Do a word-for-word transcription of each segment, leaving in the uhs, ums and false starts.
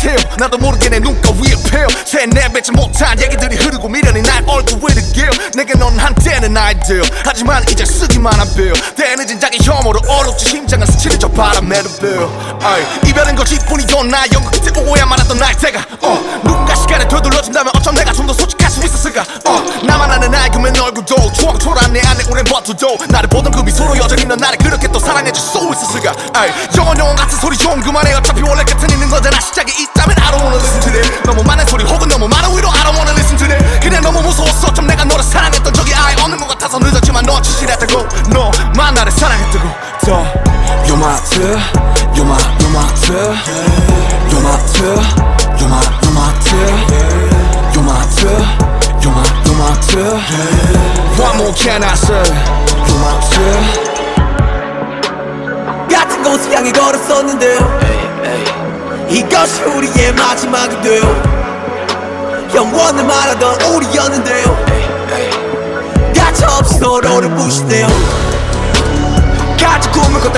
태워 나도 모르게 내 눈가 위에 펴 새내 뱉지 못한 얘기들이 흐르고 미련이 날 얼굴 위를 기어 내게 넌 한때는 아이디어 하지만 이제 쓰기만 한 빌 때늦은 자기 혐오로 얼룩지 심장은 스치는 저 바람에도 빌 이별은 거짓뿐이던 나 연극 끝에 오해야 말았던 나의 때가 어, 누군가 시간에 되돌려준다면 어쩜 내가 좀 더 솔직할 수 있었을까 어, 나만 아는 알금의 얼굴도 추억 초라한 내 안에 오랜 버튼도 나를 보던 그 미소로 여전히 넌 나를 그렇게 또 사랑해줄 수 있었을까 영원 영원 같은 소리 좀 그만해 어차피 원래 끝은 있는 거잖아 시작이 있다면 I don't wanna listen to that 너무 많은 소리 혹은 너무 많은 위로 I don't wanna listen to that 그냥 너무 무서웠어 좀 내가 너를 사랑했던 적이 아예 없는 것 같아서 늦었지만 너 진실했다고 너만 나를 사랑했다고 더 You're my two, you're my, you're my two You're my two, you're my, you're my two You're my two, you're my, you're my two What more can I say You're my two 같은 곳을 향해 걸었었는데요 이것이 우리의 마지막인데요 영원을 말하던 우리였는데요 가차없이 서로를 부시네요 같이 꿈을 꿨다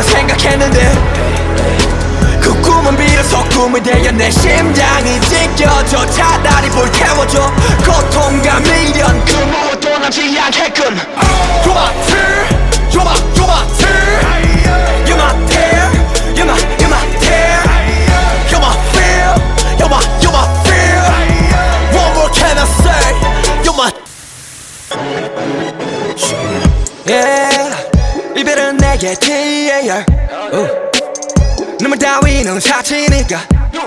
생각했는데 그 꿈은 비로소 꿈이 되어 내 심장이 찢겨져 차라리 불태워줘 고통과 미련 그 무엇도 남지 않게끔 You're my tear You're my, you're my tear You're my tear You're my, you're my tear You're my fear You're my, you're my fear What more can I say You're my Yeah 이별은 내게 티에이알 눈물 따위는 사치니까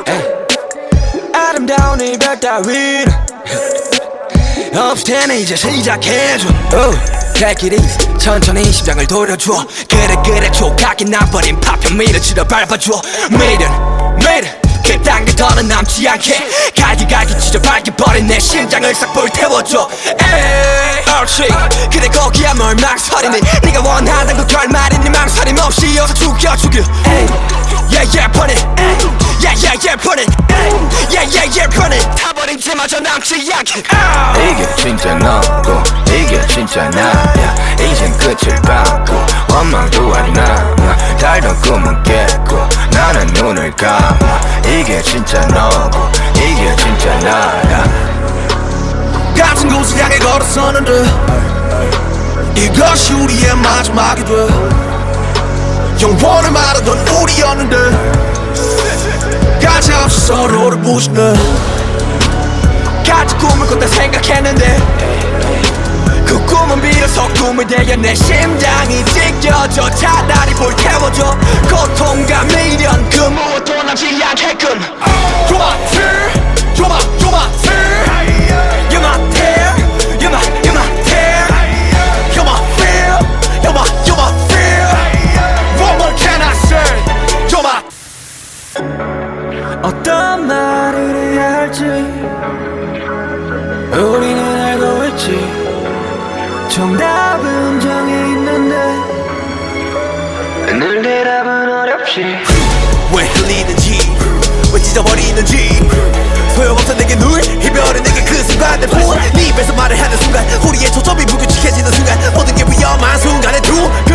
아름다운 이별 따위는 없을 테니 이제 시작해줘 Take it easy 천천히 심장을 돌려줘 그래 그래 조각이 나버린 파편 밀어치러 밟아줘 미련 미련 그딴 게 더는 남지 않게 갈기갈기 찢어 밝혀버린 내 심장을 싹 불태워줘 에이 옳지 그래 거기야 뭘 망설이니 네가 원하던 그 결말이니 망설임 없이 어서 죽여 죽여 에이 yeah yeah burn it yeah yeah yeah burn it yeah yeah yeah burn it 타버린 채마저 남지 않게 이게 진짜 너고 이게 진짜 나야 이젠 끝을 밟고 원망도 안 남아 달던 꿈은 깼고 나는 눈을 감아 이게 진짜 너고 이게 진짜 나야 같은 곳을 향해 걸었었는데 이것이 우리의 마지막이 돼 영원을 말하던 우리였는데 가차없이 서로를 부시네 같이 꿈을 꿨다 생각했는데 그 꿈은 비로소 꿈이 되어 내 심장이 찢겨져 차라리 불태워줘 고통과 미련 그 무엇도 남지 않게끔 You're my tear You're my, you're my tear You're my tear You're my, you're my tear You're my fear You're my, you're my fear What more can I say You're my 어떤 말을 해야 할지 우리는 알고 있지 정답은 정해 있는데 늘 대답은 어렵지 왜 흘리는지 왜 찢어버리는지 소용없어 내게 늘 이별은 내게 그 순간 내 폰 네 입에서 말을 하는 순간 우리의 초점이 무규칙해지는 순간 모든 게 위험한 순간에 두